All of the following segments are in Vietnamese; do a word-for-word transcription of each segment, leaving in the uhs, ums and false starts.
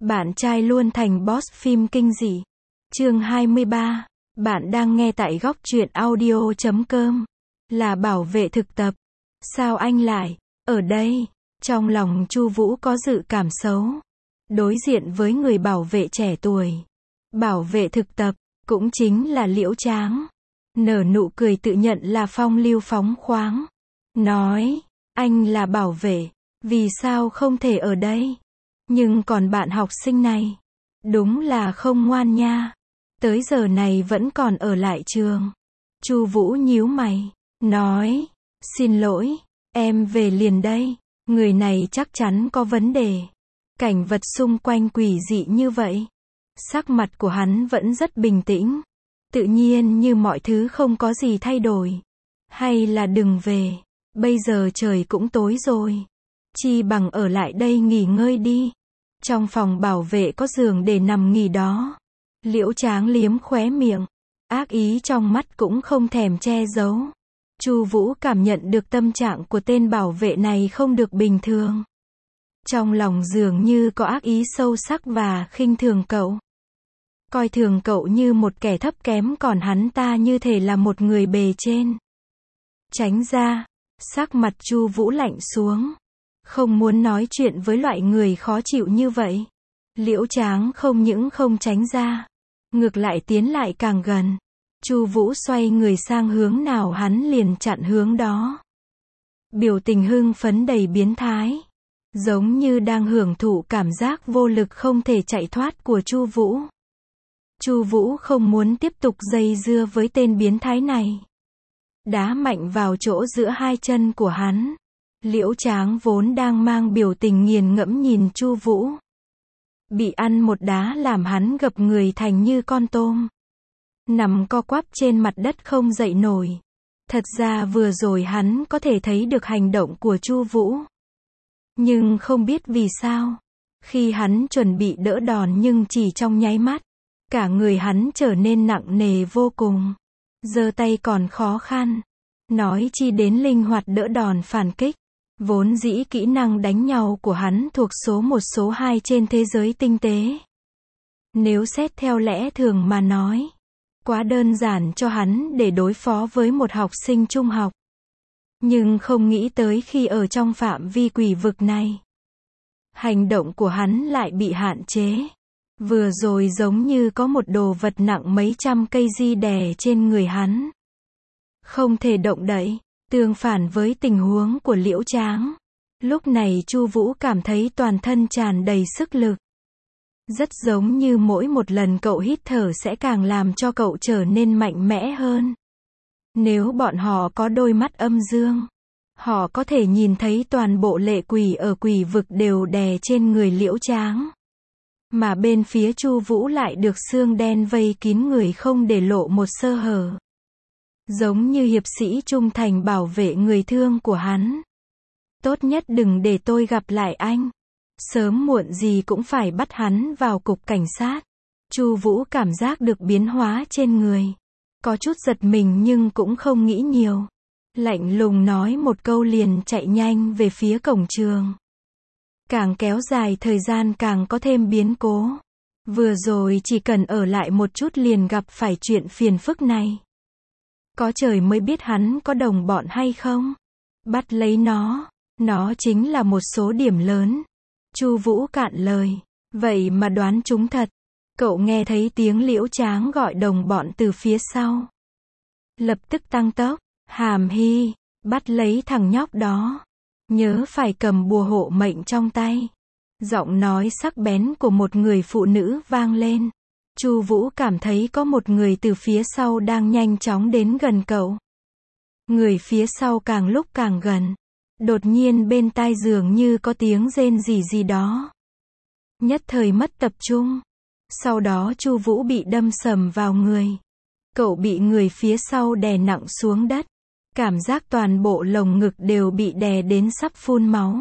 Bạn trai luôn thành boss phim kinh dị. Chương hai mươi ba. Bạn đang nghe tại góc truyện audio chấm com. Là bảo vệ thực tập. Sao anh lại ở đây? Trong lòng Chu Vũ có dự cảm xấu. Đối diện với người bảo vệ trẻ tuổi. Bảo vệ thực tập, cũng chính là Liễu Tráng. Nở nụ cười tự nhận là phong lưu phóng khoáng. Nói, anh là bảo vệ, vì sao không thể ở đây? Nhưng còn bạn học sinh này, đúng là không ngoan nha. Tới giờ này vẫn còn ở lại trường. Chu Vũ nhíu mày, nói, xin lỗi, em về liền đây. Người này chắc chắn có vấn đề. Cảnh vật xung quanh quỷ dị như vậy. Sắc mặt của hắn vẫn rất bình tĩnh. Tự nhiên như mọi thứ không có gì thay đổi. Hay là đừng về. Bây giờ trời cũng tối rồi. Chi bằng ở lại đây nghỉ ngơi đi. Trong phòng bảo vệ có giường để nằm nghỉ đó. Liễu Tráng liếm khóe miệng. Ác ý trong mắt cũng không thèm che giấu. Chu Vũ cảm nhận được tâm trạng của tên bảo vệ này không được bình thường. Trong lòng dường như có ác ý sâu sắc và khinh thường cậu. Coi thường cậu như một kẻ thấp kém, còn hắn ta như thể là một người bề trên. Tránh ra. Sắc mặt Chu Vũ lạnh xuống. Không muốn nói chuyện với loại người khó chịu như vậy. Liễu Tráng không những không tránh ra, ngược lại tiến lại càng gần. Chu Vũ xoay người sang hướng nào hắn liền chặn hướng đó. Biểu tình hưng phấn đầy biến thái, giống như đang hưởng thụ cảm giác vô lực không thể chạy thoát của Chu Vũ. Chu Vũ không muốn tiếp tục dây dưa với tên biến thái này. Đá mạnh vào chỗ giữa hai chân của hắn. Liễu Tráng vốn đang mang biểu tình nghiền ngẫm nhìn Chu Vũ. Bị ăn một đá làm hắn gập người thành như con tôm. Nằm co quắp trên mặt đất không dậy nổi. Thật ra vừa rồi hắn có thể thấy được hành động của Chu Vũ. Nhưng không biết vì sao. Khi hắn chuẩn bị đỡ đòn nhưng chỉ trong nháy mắt. Cả người hắn trở nên nặng nề vô cùng. Giơ tay còn khó khăn. Nói chi đến linh hoạt đỡ đòn phản kích. Vốn dĩ kỹ năng đánh nhau của hắn thuộc số một số hai trên thế giới tinh tế. Nếu xét theo lẽ thường mà nói, quá đơn giản cho hắn để đối phó với một học sinh trung học. Nhưng không nghĩ tới khi ở trong phạm vi quỷ vực này, hành động của hắn lại bị hạn chế. Vừa rồi giống như có một đồ vật nặng mấy trăm cây di đè trên người hắn. Không thể động đậy. Tương phản với tình huống của Liễu Tráng. Lúc này Chu Vũ cảm thấy toàn thân tràn đầy sức lực. Rất giống như mỗi một lần cậu hít thở sẽ càng làm cho cậu trở nên mạnh mẽ hơn. Nếu bọn họ có đôi mắt âm dương, họ có thể nhìn thấy toàn bộ lệ quỷ ở quỷ vực đều đè trên người Liễu Tráng. Mà bên phía Chu Vũ lại được xương đen vây kín người không để lộ một sơ hở. Giống như hiệp sĩ trung thành bảo vệ người thương của hắn. Tốt nhất đừng để tôi gặp lại anh. Sớm muộn gì cũng phải bắt hắn vào cục cảnh sát. Chu Vũ cảm giác được biến hóa trên người. Có chút giật mình nhưng cũng không nghĩ nhiều. Lạnh lùng nói một câu liền chạy nhanh về phía cổng trường. Càng kéo dài thời gian càng có thêm biến cố. Vừa rồi chỉ cần ở lại một chút liền gặp phải chuyện phiền phức này. Có trời mới biết hắn có đồng bọn hay không. Bắt lấy nó. Nó chính là một số điểm lớn. Chu Vũ cạn lời. Vậy mà đoán trúng thật. Cậu nghe thấy tiếng Liễu Tráng gọi đồng bọn từ phía sau. Lập tức tăng tốc. Hàm hi. Bắt lấy thằng nhóc đó. Nhớ phải cầm bùa hộ mệnh trong tay. Giọng nói sắc bén của một người phụ nữ vang lên. Chu Vũ cảm thấy có một người từ phía sau đang nhanh chóng đến gần cậu. Người phía sau càng lúc càng gần. Đột nhiên bên tai dường như có tiếng rên rỉ gì đó. Nhất thời mất tập trung. Sau đó Chu Vũ bị đâm sầm vào người. Cậu bị người phía sau đè nặng xuống đất. Cảm giác toàn bộ lồng ngực đều bị đè đến sắp phun máu.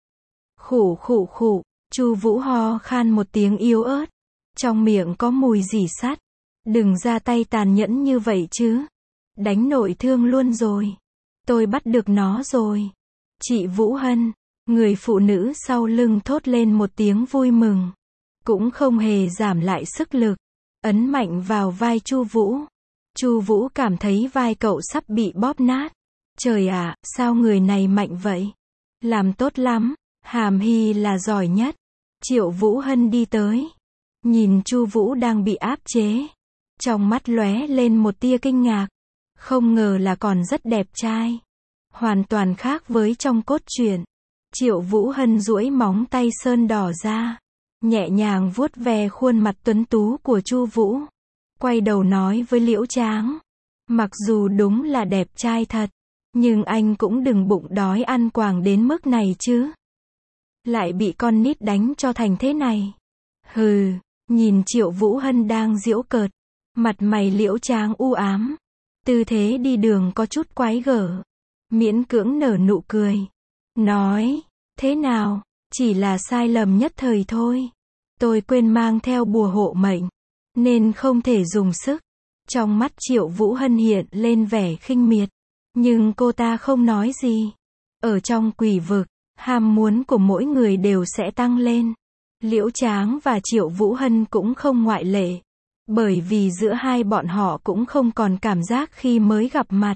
Khụ khụ khụ, Chu Vũ ho khan một tiếng yếu ớt. Trong miệng có mùi rỉ sắt. Đừng ra tay tàn nhẫn như vậy chứ. Đánh nội thương luôn rồi. Tôi bắt được nó rồi. Chị Vũ Hân, người phụ nữ sau lưng thốt lên một tiếng vui mừng. cũng không hề giảm lại sức lực, ấn mạnh vào vai Chu Vũ. Chu Vũ cảm thấy vai cậu sắp bị bóp nát. Trời ạ, sao người này mạnh vậy? Làm tốt lắm, Hàm Hy là giỏi nhất. Triệu Vũ Hân đi tới, nhìn Chu Vũ đang bị áp chế, trong mắt lóe lên một tia kinh ngạc, không ngờ là còn rất đẹp trai, hoàn toàn khác với trong cốt truyện. Triệu Vũ Hân duỗi móng tay sơn đỏ ra, nhẹ nhàng vuốt ve khuôn mặt tuấn tú của Chu Vũ, quay đầu nói với Liễu Tráng, mặc dù đúng là đẹp trai thật, nhưng anh cũng đừng bụng đói ăn quàng đến mức này chứ. Lại bị con nít đánh cho thành thế này. Hừ, nhìn Triệu Vũ Hân đang giễu cợt, mặt mày Liễu Tráng u ám, tư thế đi đường có chút quái gở, miễn cưỡng nở nụ cười, nói, thế nào, chỉ là sai lầm nhất thời thôi. Tôi quên mang theo bùa hộ mệnh, nên không thể dùng sức. Trong mắt Triệu Vũ Hân hiện lên vẻ khinh miệt, nhưng cô ta không nói gì. Ở trong quỷ vực, ham muốn của mỗi người đều sẽ tăng lên. Liễu Tráng và Triệu Vũ Hân cũng không ngoại lệ, bởi vì giữa hai bọn họ cũng không còn cảm giác khi mới gặp mặt.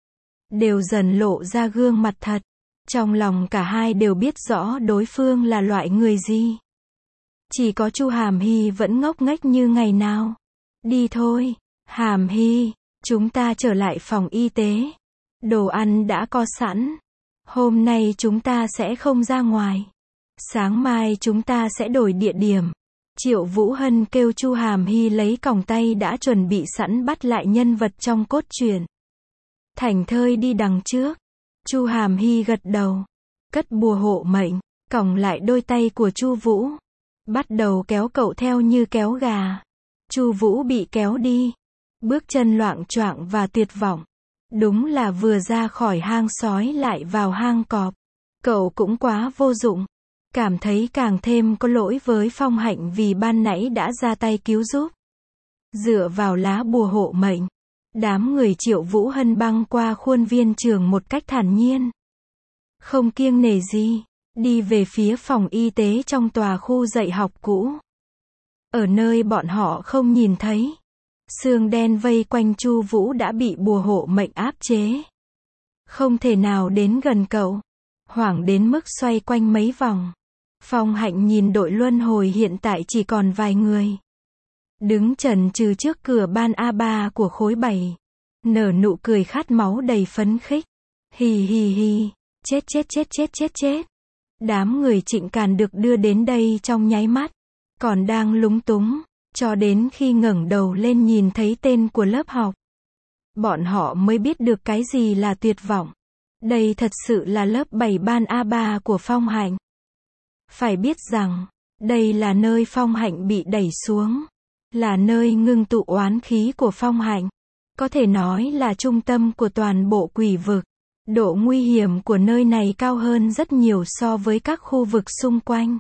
Đều dần lộ ra gương mặt thật. Trong lòng cả hai đều biết rõ đối phương là loại người gì. Chỉ có Chu Hàm Hy vẫn ngốc nghếch như ngày nào. Đi thôi, Hàm Hy, chúng ta trở lại phòng y tế. Đồ ăn đã có sẵn. Hôm nay chúng ta sẽ không ra ngoài. Sáng mai chúng ta sẽ đổi địa điểm. Triệu Vũ Hân kêu Chu Hàm Hy lấy còng tay đã chuẩn bị sẵn bắt lại nhân vật trong cốt truyện. Thành Thơi đi đằng trước. Chu Hàm Hy gật đầu, cất bùa hộ mệnh, còng lại đôi tay của Chu Vũ, bắt đầu kéo cậu theo như kéo gà. Chu Vũ bị kéo đi, bước chân loạng choạng và tuyệt vọng. Đúng là vừa ra khỏi hang sói lại vào hang cọp. Cậu cũng quá vô dụng, cảm thấy càng thêm có lỗi với Phong Hạnh vì ban nãy đã ra tay cứu giúp. Dựa vào lá bùa hộ mệnh, đám người Triệu Vũ Hân băng qua khuôn viên trường một cách thản nhiên, không kiêng nể gì, đi về phía phòng y tế trong tòa khu dạy học cũ. Ở nơi bọn họ không nhìn thấy, xương đen vây quanh Chu Vũ đã bị bùa hộ mệnh áp chế, không thể nào đến gần cậu, hoảng đến mức xoay quanh mấy vòng. Phong Hạnh nhìn đội luân hồi hiện tại chỉ còn vài người, đứng chần chừ trước cửa ban A ba của khối bảy, nở nụ cười khát máu đầy phấn khích. Hì hì hì, chết chết chết chết chết chết. Đám người Trịnh Càn được đưa đến đây trong nháy mắt, còn đang lúng túng, cho đến khi ngẩng đầu lên nhìn thấy tên của lớp học. Bọn họ mới biết được cái gì là tuyệt vọng. Đây thật sự là lớp bảy ban A ba của Phong Hạnh. Phải biết rằng, đây là nơi Phong Hạnh bị đẩy xuống, là nơi ngưng tụ oán khí của Phong Hạnh, có thể nói là trung tâm của toàn bộ quỷ vực. Độ nguy hiểm của nơi này cao hơn rất nhiều so với các khu vực xung quanh.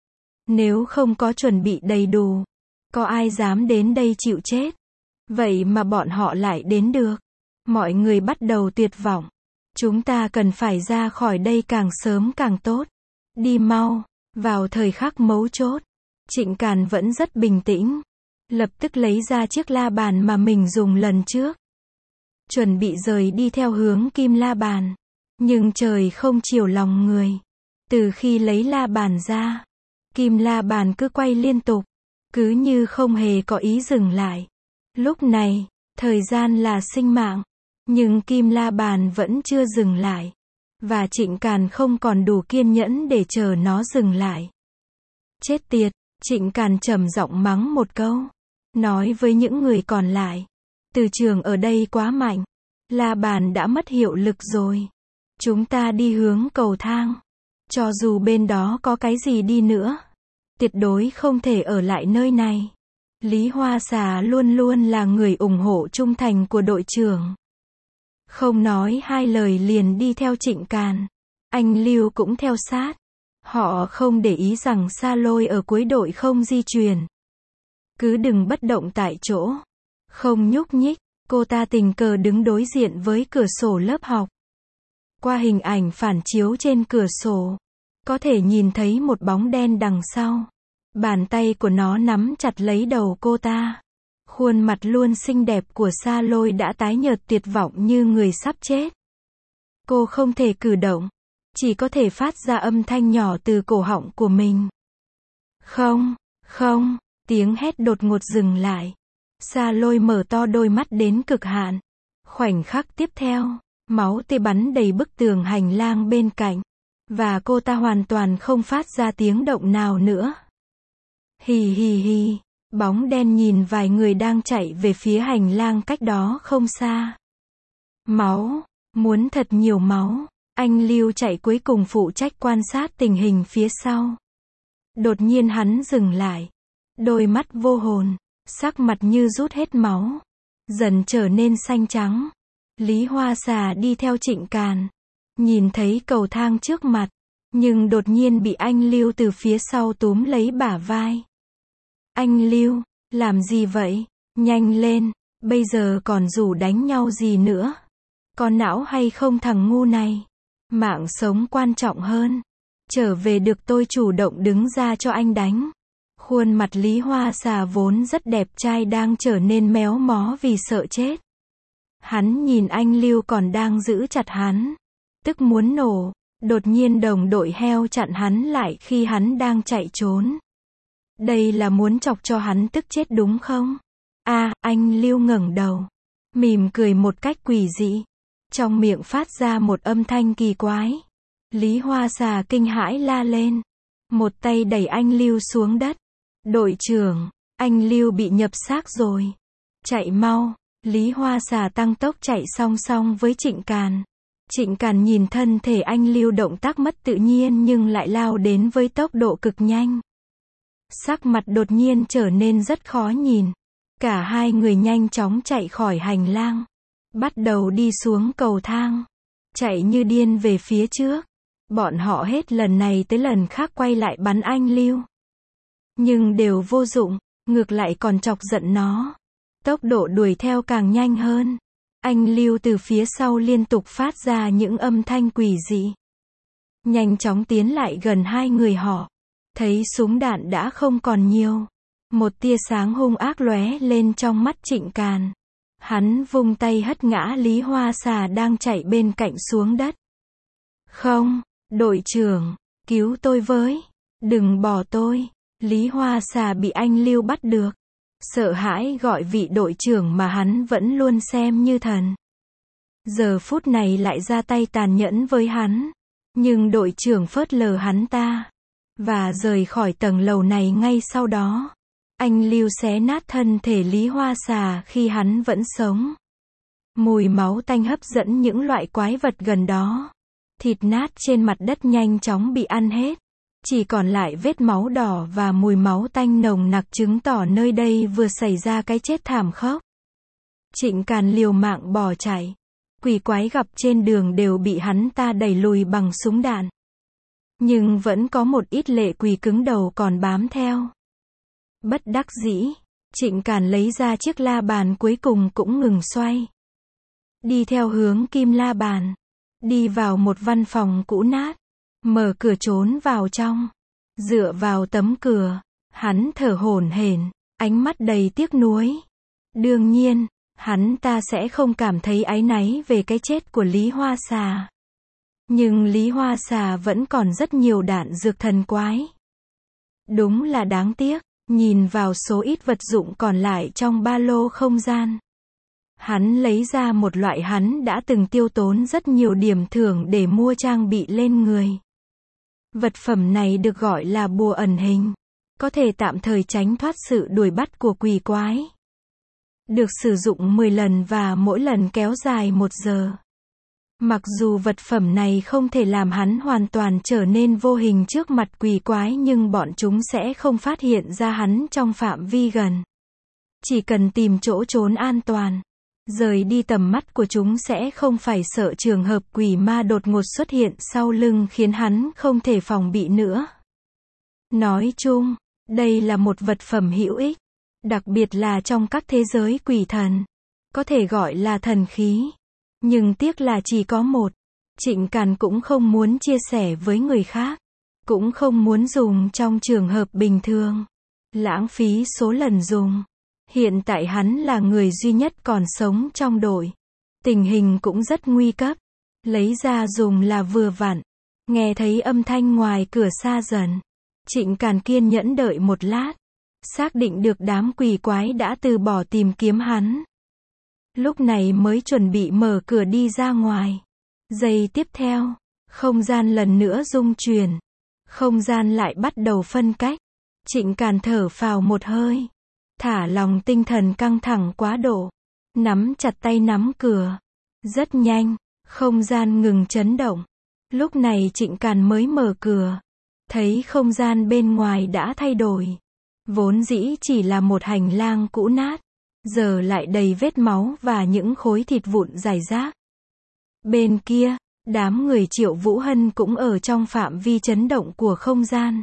Nếu không có chuẩn bị đầy đủ, có ai dám đến đây chịu chết? Vậy mà bọn họ lại đến được. Mọi người bắt đầu tuyệt vọng. Chúng ta cần phải ra khỏi đây càng sớm càng tốt. Đi mau. Vào thời khắc mấu chốt, Trịnh Càn vẫn rất bình tĩnh, lập tức lấy ra chiếc la bàn mà mình dùng lần trước, chuẩn bị rời đi theo hướng kim la bàn. Nhưng trời không chiều lòng người. Từ khi lấy la bàn ra, kim la bàn cứ quay liên tục, cứ như không hề có ý dừng lại. Lúc này, thời gian là sinh mạng, nhưng kim la bàn vẫn chưa dừng lại. Và Trịnh Càn không còn đủ kiên nhẫn để chờ nó dừng lại. Chết tiệt, Trịnh Càn trầm giọng mắng một câu, nói với những người còn lại. Từ trường ở đây quá mạnh, la bàn đã mất hiệu lực rồi. Chúng ta đi hướng cầu thang. Cho dù bên đó có cái gì đi nữa, tuyệt đối không thể ở lại nơi này. Lý Hoa Xà luôn luôn là người ủng hộ trung thành của đội trưởng. Không nói hai lời liền đi theo Trịnh Càn. Anh Lưu cũng theo sát. Họ không để ý rằng Sa Lôi ở cuối đội không di chuyển. Cứ đừng bất động tại chỗ. Không nhúc nhích, cô ta tình cờ đứng đối diện với cửa sổ lớp học. Qua hình ảnh phản chiếu trên cửa sổ, có thể nhìn thấy một bóng đen đằng sau. Bàn tay của nó nắm chặt lấy đầu cô ta. Khuôn mặt luôn xinh đẹp của Sa Lôi đã tái nhợt tuyệt vọng như người sắp chết. Cô không thể cử động, chỉ có thể phát ra âm thanh nhỏ từ cổ họng của mình. Không, không, tiếng hét đột ngột dừng lại. Sa Lôi mở to đôi mắt đến cực hạn. Khoảnh khắc tiếp theo, máu tươi bắn đầy bức tường hành lang bên cạnh. Và cô ta hoàn toàn không phát ra tiếng động nào nữa. Hì hì hì, bóng đen nhìn vài người đang chạy về phía hành lang cách đó không xa. Máu, muốn thật nhiều máu. Anh Lưu chạy cuối cùng phụ trách quan sát tình hình phía sau. Đột nhiên hắn dừng lại. Đôi mắt vô hồn, sắc mặt như rút hết máu. Dần trở nên xanh trắng. Lý Hoa Xà đi theo Trịnh Càn. Nhìn thấy cầu thang trước mặt. Nhưng đột nhiên bị anh Lưu từ phía sau túm lấy bả vai. Anh Lưu, làm gì vậy? Nhanh lên, bây giờ còn rủ đánh nhau gì nữa? Có não hay không thằng ngu này? Mạng sống quan trọng hơn. Trở về được tôi chủ động đứng ra cho anh đánh. Khuôn mặt Lý Hoa Xà vốn rất đẹp trai đang trở nên méo mó vì sợ chết. Hắn nhìn anh Lưu còn đang giữ chặt hắn. Tức muốn nổ. Đột nhiên đồng đội heo chặn hắn lại khi hắn đang chạy trốn. Đây là muốn chọc cho hắn tức chết đúng không? À, anh Lưu ngẩng đầu. Mỉm cười một cách quỷ dị. Trong miệng phát ra một âm thanh kỳ quái. Lý Hoa Xà kinh hãi la lên. Một tay đẩy anh Lưu xuống đất. Đội trưởng, anh Lưu bị nhập xác rồi. Chạy mau. Lý Hoa Xà tăng tốc chạy song song với Trịnh Càn. Trịnh Càn nhìn thân thể anh Lưu động tác mất tự nhiên nhưng lại lao đến với tốc độ cực nhanh. Sắc mặt đột nhiên trở nên rất khó nhìn. Cả hai người nhanh chóng chạy khỏi hành lang. Bắt đầu đi xuống cầu thang. Chạy như điên về phía trước. Bọn họ hết lần này tới lần khác quay lại bắn anh Lưu. Nhưng đều vô dụng, ngược lại còn chọc giận nó. Tốc độ đuổi theo càng nhanh hơn. Anh Lưu từ phía sau liên tục phát ra những âm thanh quỷ dị. Nhanh chóng tiến lại gần hai người họ. Thấy súng đạn đã không còn nhiều. Một tia sáng hung ác lóe lên trong mắt Trịnh Càn. Hắn vung tay hất ngã Lý Hoa Xà đang chạy bên cạnh xuống đất. Không, đội trưởng, cứu tôi với. Đừng bỏ tôi. Lý Hoa Xà bị anh Lưu bắt được. Sợ hãi gọi vị đội trưởng mà hắn vẫn luôn xem như thần. Giờ phút này lại ra tay tàn nhẫn với hắn. Nhưng đội trưởng phớt lờ hắn ta. Và rời khỏi tầng lầu này ngay sau đó. Anh Lưu xé nát thân thể Lý Hoa Xà khi hắn vẫn sống. Mùi máu tanh hấp dẫn những loại quái vật gần đó. Thịt nát trên mặt đất nhanh chóng bị ăn hết. Chỉ còn lại vết máu đỏ và mùi máu tanh nồng nặc chứng tỏ nơi đây vừa xảy ra cái chết thảm khốc. Trịnh Càn liều mạng bỏ chạy. Quỷ quái gặp trên đường đều bị hắn ta đẩy lùi bằng súng đạn. Nhưng vẫn có một ít lệ quỷ cứng đầu còn bám theo. Bất đắc dĩ, Trịnh Càn lấy ra chiếc la bàn cuối cùng cũng ngừng xoay. Đi theo hướng kim la bàn. Đi vào một văn phòng cũ nát. Mở cửa trốn vào trong. Dựa vào tấm cửa. Hắn thở hổn hển, ánh mắt đầy tiếc nuối. Đương nhiên, hắn ta sẽ không cảm thấy áy náy về cái chết của Lý Hoa Xà. Nhưng Lý Hoa Xà vẫn còn rất nhiều đạn dược thần quái. Đúng là đáng tiếc, nhìn vào số ít vật dụng còn lại trong ba lô không gian. Hắn lấy ra một loại hắn đã từng tiêu tốn rất nhiều điểm thưởng để mua trang bị lên người. Vật phẩm này được gọi là bùa ẩn hình. Có thể tạm thời tránh thoát sự đuổi bắt của quỷ quái. Được sử dụng mười lần và mỗi lần kéo dài một giờ. Mặc dù vật phẩm này không thể làm hắn hoàn toàn trở nên vô hình trước mặt quỷ quái nhưng bọn chúng sẽ không phát hiện ra hắn trong phạm vi gần. Chỉ cần tìm chỗ trốn an toàn. Rời đi tầm mắt của chúng sẽ không phải sợ trường hợp quỷ ma đột ngột xuất hiện sau lưng khiến hắn không thể phòng bị nữa. Nói chung, đây là một vật phẩm hữu ích. Đặc biệt là trong các thế giới quỷ thần. Có thể gọi là thần khí. Nhưng tiếc là chỉ có một. Trịnh Càn cũng không muốn chia sẻ với người khác. cũng không muốn dùng trong trường hợp bình thường. Lãng phí số lần dùng. Hiện tại hắn là người duy nhất còn sống trong đội. Tình hình cũng rất nguy cấp. Lấy ra dùng là vừa vặn. Nghe thấy âm thanh ngoài cửa xa dần. Trịnh Càn kiên nhẫn đợi một lát. Xác định được đám quỷ quái đã từ bỏ tìm kiếm hắn. Lúc này mới chuẩn bị mở cửa đi ra ngoài. Giây tiếp theo, không gian lần nữa rung chuyển. Không gian lại bắt đầu phân cách. Trịnh Càn thở phào một hơi. Thả lòng tinh thần căng thẳng quá độ. Nắm chặt tay nắm cửa. Rất nhanh, không gian ngừng chấn động. Lúc này Trịnh Càn mới mở cửa. Thấy không gian bên ngoài đã thay đổi. Vốn dĩ chỉ là một hành lang cũ nát. Giờ lại đầy vết máu và những khối thịt vụn rải rác. Bên kia, đám người Triệu Vũ Hân cũng ở trong phạm vi chấn động của không gian.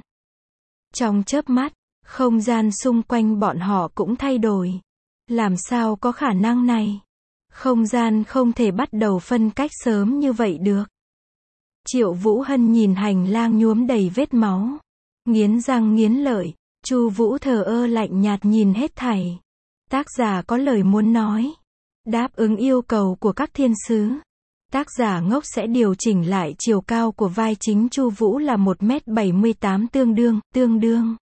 Trong chớp mắt, không gian xung quanh bọn họ cũng thay đổi. Làm sao có khả năng này? Không gian không thể bắt đầu phân cách sớm như vậy được. Triệu Vũ Hân nhìn hành lang nhuốm đầy vết máu. Nghiến răng nghiến lợi, Chu Vũ thờ ơ lạnh nhạt nhìn hết thảy. Tác giả có lời muốn nói. Đáp ứng yêu cầu của các thiên sứ. Tác giả ngốc sẽ điều chỉnh lại chiều cao của vai chính Chu Vũ là một mét bảy mươi tám tương đương, tương đương.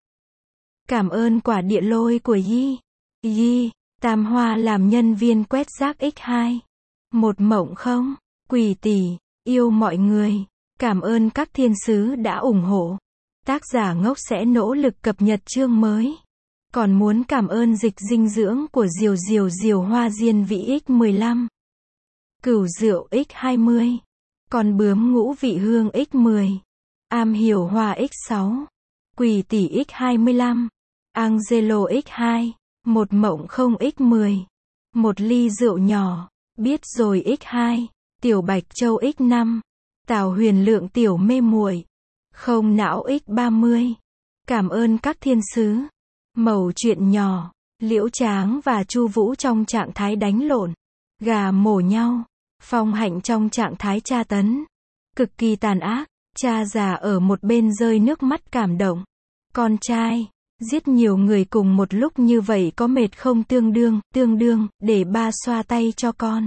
Cảm ơn quả địa lôi của Yi. Yi, Tam Hoa làm nhân viên quét rác nhân hai. Một mộng không? Quỷ tỷ, yêu mọi người. Cảm ơn các thiên sứ đã ủng hộ. Tác giả ngốc sẽ nỗ lực cập nhật chương mới. Còn muốn cảm ơn dịch dinh dưỡng của Diều Diều Diều Hoa Diên vị nhân mười lăm. Cửu rượu nhân hai mươi. Con bướm ngũ vị hương nhân mười. Am hiểu hoa nhân sáu. Quỷ tỷ nhân hai mươi lăm. Angelo nhân hai. Một mộng không nhân mười. Một ly rượu nhỏ. Biết rồi nhân hai. Tiểu Bạch Châu nhân năm. Tào Huyền Lượng tiểu mê muội. Không não nhân ba mươi. Cảm ơn các thiên sứ. Mẩu chuyện nhỏ. Liễu Tráng và Chu Vũ trong trạng thái đánh lộn. Gà mổ nhau. Phong Hạnh trong trạng thái tra tấn. Cực kỳ tàn ác. Cha già ở một bên rơi nước mắt cảm động. Con trai. Giết nhiều người cùng một lúc như vậy có mệt không? Tương đương, tương đương, để ba xoa tay cho con.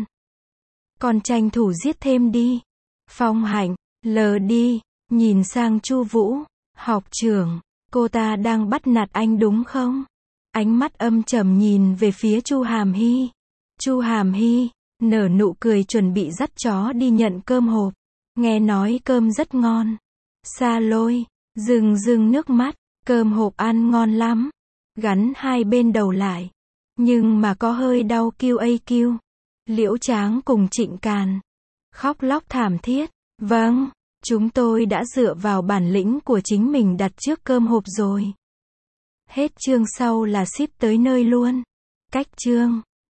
Con tranh thủ giết thêm đi. Phong Hạnh, lờ đi, nhìn sang Chu Vũ. Học trưởng, cô ta đang bắt nạt anh đúng không? Ánh mắt âm trầm nhìn về phía Chu Hàm Hy. Chu Hàm Hy nở nụ cười chuẩn bị dắt chó đi nhận cơm hộp. Nghe nói cơm rất ngon. Sa Lôi rưng rưng nước mắt. Cơm hộp ăn ngon lắm. Gắn hai bên đầu lại. Nhưng mà có hơi đau kiu a kiu. Liễu Tráng cùng Trịnh Càn khóc lóc thảm thiết. Vâng, chúng tôi đã dựa vào bản lĩnh của chính mình đặt trước cơm hộp rồi. Hết chương sau là ship tới nơi luôn. Cách chương